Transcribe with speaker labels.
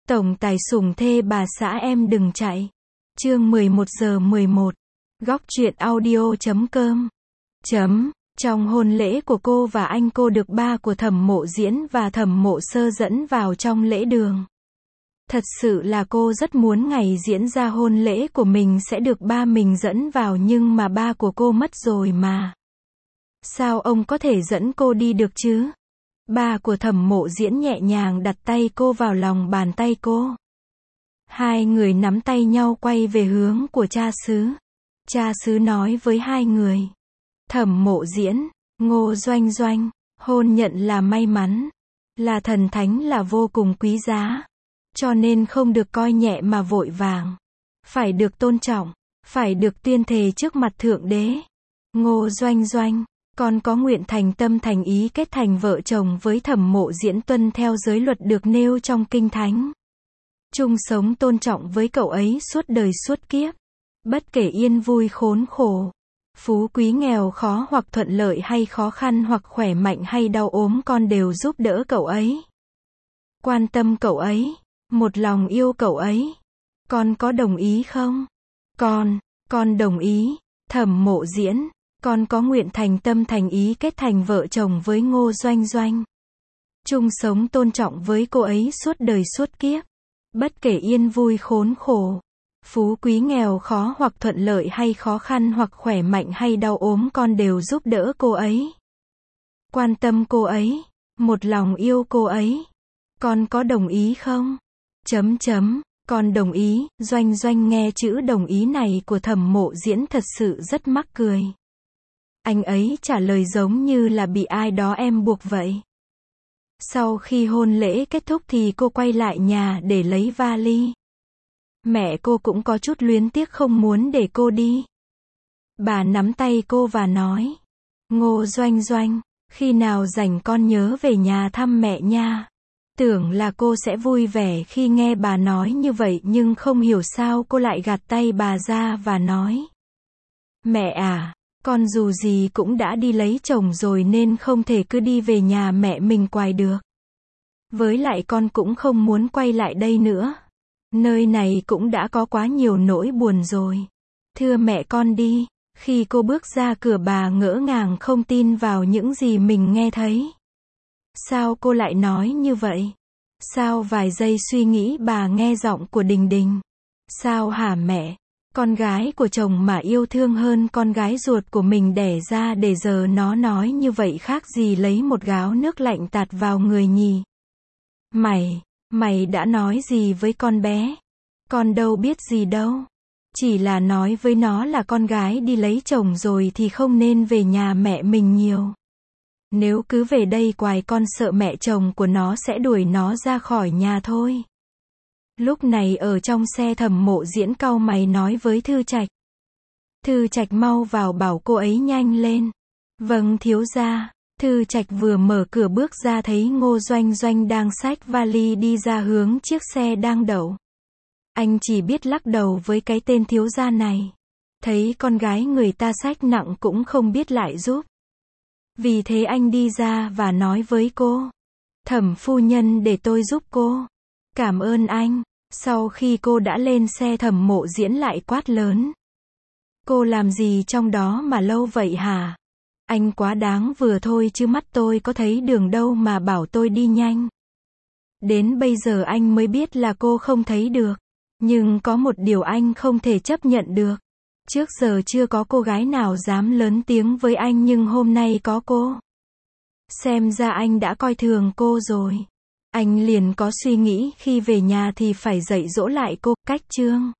Speaker 1: Tổng tài sủng thê bà xã em đừng chạy. Chương 11:11. Góc truyện audio.com. Trong hôn lễ của cô và anh, cô được ba của Thẩm Mộ Diễn và Thẩm Mộ Sơ dẫn vào trong lễ đường. Thật sự là cô rất muốn ngày diễn ra hôn lễ của mình sẽ được ba mình dẫn vào, nhưng mà ba của cô mất rồi mà. Sao ông có thể dẫn cô đi được chứ? Ba của Thẩm Mộ Diễn nhẹ nhàng đặt tay cô vào lòng bàn tay cô. Hai người nắm tay nhau quay về hướng của cha xứ. Cha xứ nói với hai người. Thẩm Mộ Diễn, Ngô Doanh Doanh, hôn nhận là may mắn, là thần thánh, là vô cùng quý giá. Cho nên không được coi nhẹ mà vội vàng. Phải được tôn trọng, phải được tuyên thề trước mặt Thượng Đế. Ngô Doanh Doanh, con có nguyện thành tâm thành ý kết thành vợ chồng với Thẩm Mộ Diễn, tuân theo giới luật được nêu trong Kinh Thánh. Chung sống tôn trọng với cậu ấy suốt đời suốt kiếp. Bất kể yên vui khốn khổ, phú quý nghèo khó, hoặc thuận lợi hay khó khăn, hoặc khỏe mạnh hay đau ốm, con đều giúp đỡ cậu ấy. Quan tâm cậu ấy, một lòng yêu cậu ấy. Con có đồng ý không? Con đồng ý. Thẩm Mộ Diễn, con có nguyện thành tâm thành ý kết thành vợ chồng với Ngô Doanh Doanh. Chung sống tôn trọng với cô ấy suốt đời suốt kiếp. Bất kể yên vui khốn khổ, phú quý nghèo khó, hoặc thuận lợi hay khó khăn, hoặc khỏe mạnh hay đau ốm, con đều giúp đỡ cô ấy. Quan tâm cô ấy, một lòng yêu cô ấy. Con có đồng ý không? Con đồng ý. Doanh Doanh nghe chữ đồng ý này của Thẩm Mộ Diễn thật sự rất mắc cười. Anh ấy trả lời giống như là bị ai đó em buộc vậy. Sau khi hôn lễ kết thúc thì cô quay lại nhà để lấy vali. Mẹ cô cũng có chút luyến tiếc, không muốn để cô đi. Bà nắm tay cô và nói. Ngô Doanh Doanh, khi nào rảnh con nhớ về nhà thăm mẹ nha. Tưởng là cô sẽ vui vẻ khi nghe bà nói như vậy, nhưng không hiểu sao cô lại gạt tay bà ra và nói. Mẹ à, con dù gì cũng đã đi lấy chồng rồi nên không thể cứ đi về nhà mẹ mình hoài được. Với lại con cũng không muốn quay lại đây nữa. Nơi này cũng đã có quá nhiều nỗi buồn rồi. Thưa mẹ con đi. Khi cô bước ra cửa, bà ngỡ ngàng không tin vào những gì mình nghe thấy. Sao cô lại nói như vậy? Sao? Vài giây suy nghĩ, bà nghe giọng của Đình Đình. Sao hả mẹ? Con gái của chồng mà yêu thương hơn con gái ruột của mình đẻ ra, để giờ nó nói như vậy khác gì lấy một gáo nước lạnh tạt vào người nhỉ? Mày đã nói gì với con bé? Con đâu biết gì đâu. Chỉ là nói với nó là con gái đi lấy chồng rồi thì không nên về nhà mẹ mình nhiều. Nếu cứ về đây hoài, con sợ mẹ chồng của nó sẽ đuổi nó ra khỏi nhà thôi. Lúc này ở trong xe, Thẩm Mộ Diễn cau mày nói với Thư Trạch. Thư Trạch mau vào bảo cô ấy nhanh lên. Vâng thiếu gia. Thư Trạch vừa mở cửa bước ra thấy Ngô Doanh Doanh đang xách vali đi ra hướng chiếc xe đang đậu. Anh chỉ biết lắc đầu với cái tên thiếu gia này. Thấy con gái người ta xách nặng cũng không biết lại giúp. Vì thế anh đi ra và nói với cô. Thẩm phu nhân, để tôi giúp cô. Cảm ơn anh. Sau khi cô đã lên xe, Thẩm Mộ Diễn lại quát lớn. Cô làm gì trong đó mà lâu vậy hả? Anh quá đáng vừa thôi chứ, mắt tôi có thấy đường đâu mà bảo tôi đi nhanh. Đến bây giờ anh mới biết là cô không thấy được. Nhưng có một điều anh không thể chấp nhận được. Trước giờ chưa có cô gái nào dám lớn tiếng với anh, nhưng hôm nay có cô. Xem ra anh đã coi thường cô rồi. Anh liền có suy nghĩ khi về nhà thì phải dạy dỗ lại cô. Cách chương